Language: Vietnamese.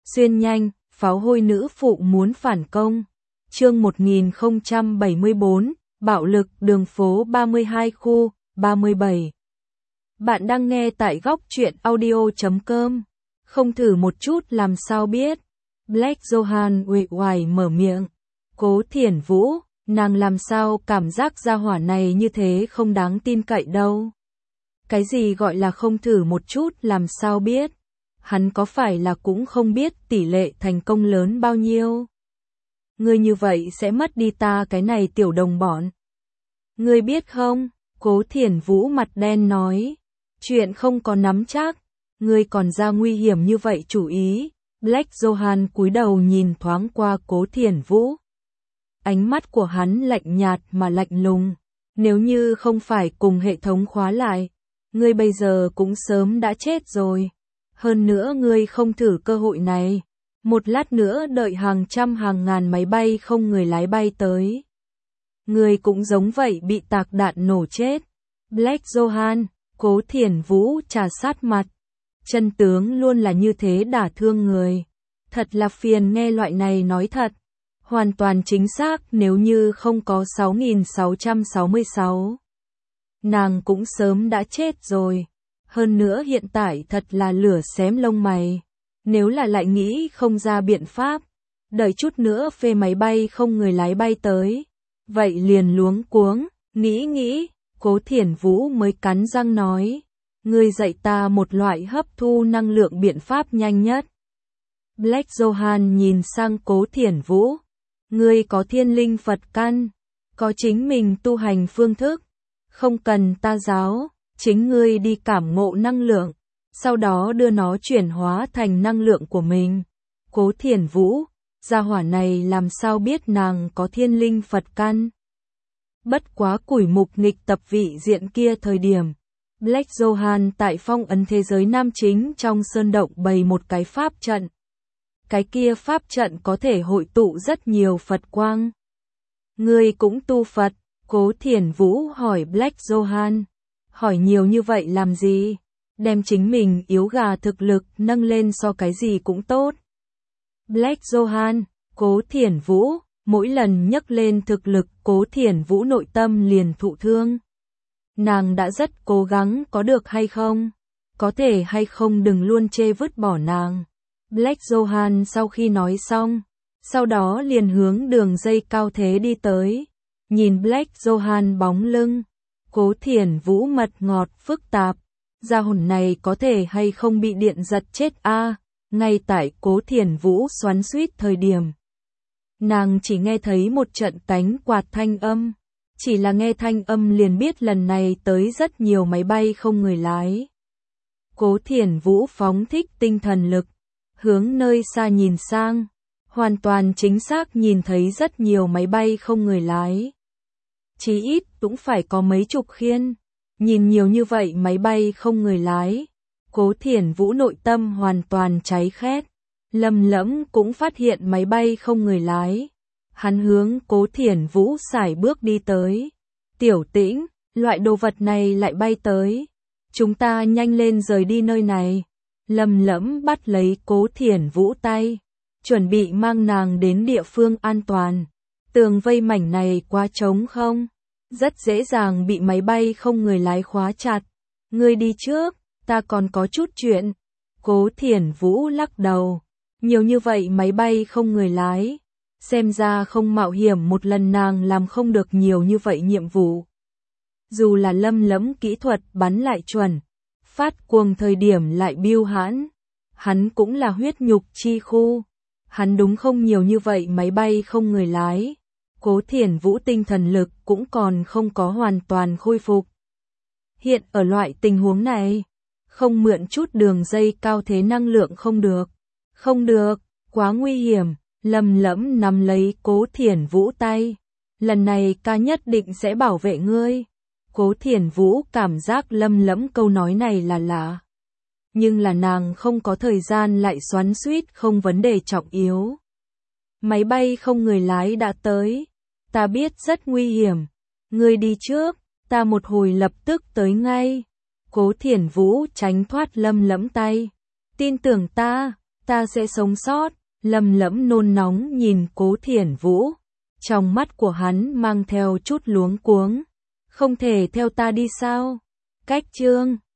Xuyên nhanh, pháo hôi nữ phụ muốn phản công. Chương 1074, bạo lực đường phố 32 khu, 37. Bạn đang nghe tại góc truyện audio.com. Không thử một chút làm sao biết. Black Johan uể oải mở miệng. Cố Thiển Vũ, nàng làm sao cảm giác gia hỏa này như thế không đáng tin cậy đâu. Cái gì gọi là không thử một chút làm sao biết. Hắn có phải là cũng không biết tỷ lệ thành công lớn bao nhiêu. Ngươi như vậy sẽ mất đi ta cái này tiểu đồng bọn. Ngươi biết không, Cố Thiển Vũ mặt đen nói. Chuyện không có nắm chắc, ngươi còn ra nguy hiểm như vậy chủ ý. Black Johan cúi đầu nhìn thoáng qua Cố Thiển Vũ. Ánh mắt của hắn lạnh nhạt mà lạnh lùng. Nếu như không phải cùng hệ thống khóa lại, ngươi bây giờ cũng sớm đã chết rồi. Hơn nữa ngươi không thử cơ hội này. Một lát nữa đợi hàng trăm hàng ngàn máy bay không người lái bay tới. Ngươi cũng giống vậy bị tạc đạn nổ chết. Black Johan, Cố Thiển Vũ trà sát mặt. Chân tướng luôn là như thế đả thương người. Thật là phiền nghe loại này nói thật. Hoàn toàn chính xác nếu như không có 6666. Nàng cũng sớm đã chết rồi. Hơn nữa hiện tại thật là lửa xém lông mày. Nếu là lại nghĩ không ra biện pháp, đợi chút nữa phê máy bay không người lái bay tới. Vậy liền luống cuống, nghĩ, Cố Thiển Vũ mới cắn răng nói. Ngươi dạy ta một loại hấp thu năng lượng biện pháp nhanh nhất. Black Johan nhìn sang Cố Thiển Vũ. Ngươi có thiên linh Phật căn, có chính mình tu hành phương thức. Không cần ta giáo, chính ngươi đi cảm ngộ năng lượng. Sau đó đưa nó chuyển hóa thành năng lượng của mình. Cố Thiển Vũ, gia hỏa này làm sao biết nàng có thiên linh Phật căn. Bất quá củi mục nghịch tập vị diện kia thời điểm. Black Johan tại phong ấn thế giới nam chính trong sơn động bày một cái pháp trận. Cái kia pháp trận có thể hội tụ rất nhiều Phật quang. Ngươi cũng tu Phật, Cố Thiển Vũ hỏi Black Johan. Hỏi nhiều như vậy làm gì? Đem chính mình yếu gà thực lực nâng lên so cái gì cũng tốt. Black Johan, Cố Thiển Vũ, mỗi lần nhắc lên thực lực Cố Thiển Vũ nội tâm liền thụ thương. Nàng đã rất cố gắng có được hay không? Có thể hay không đừng luôn chê vứt bỏ nàng. Black Johan sau khi nói xong, sau đó liền hướng đường dây cao thế đi tới. Nhìn Black Johan bóng lưng, Cố Thiển Vũ mật ngọt phức tạp. Gia hồn này có thể hay không bị điện giật chết a? Ngay tại Cố Thiển Vũ xoắn xuýt thời điểm. Nàng chỉ nghe thấy một trận cánh quạt thanh âm. Chỉ là nghe thanh âm liền biết lần này tới rất nhiều máy bay không người lái. Cố Thiển Vũ phóng thích tinh thần lực, hướng nơi xa nhìn sang. Hoàn toàn chính xác nhìn thấy rất nhiều máy bay không người lái. Chí ít cũng phải có mấy chục khiên. Nhìn nhiều như vậy máy bay không người lái, Cố Thiển Vũ nội tâm hoàn toàn cháy khét. Lâm Lẫm cũng phát hiện máy bay không người lái. Hắn hướng Cố Thiển Vũ sải bước đi tới. Tiểu Tĩnh, loại đồ vật này lại bay tới. Chúng ta nhanh lên rời đi nơi này. Lâm Lẫm bắt lấy Cố Thiển Vũ tay, chuẩn bị mang nàng đến địa phương an toàn. Tường vây mảnh này quá trống không? Rất dễ dàng bị máy bay không người lái khóa chặt. Ngươi đi trước, ta còn có chút chuyện. Cố Thiển Vũ lắc đầu. Nhiều như vậy máy bay không người lái. Xem ra không mạo hiểm một lần nàng làm không được nhiều như vậy nhiệm vụ. Dù là Lâm Lẫm kỹ thuật bắn lại chuẩn, phát cuồng thời điểm lại biêu hãn. Hắn cũng là huyết nhục chi khu. Hắn đúng không nhiều như vậy máy bay không người lái. Cố Thiển Vũ tinh thần lực cũng còn không có hoàn toàn khôi phục. Hiện ở loại tình huống này, không mượn chút đường dây cao thế năng lượng không được. Không được, quá nguy hiểm. Lâm Lẫm nắm lấy Cố Thiển Vũ tay. Lần này ca nhất định sẽ bảo vệ ngươi. Cố Thiển Vũ cảm giác Lâm Lẫm câu nói này là lạ. Nhưng là nàng không có thời gian lại xoắn xuýt không vấn đề trọng yếu. Máy bay không người lái đã tới. Ta biết rất nguy hiểm. Ngươi đi trước, ta một hồi lập tức tới ngay. Cố Thiển Vũ tránh thoát Lâm Lẫm tay. Tin tưởng ta ta sẽ sống sót. Lâm Lẫm nôn nóng nhìn Cố Thiển Vũ. Trong mắt của hắn mang theo chút luống cuống. Không thể theo ta đi sao? Cách Trương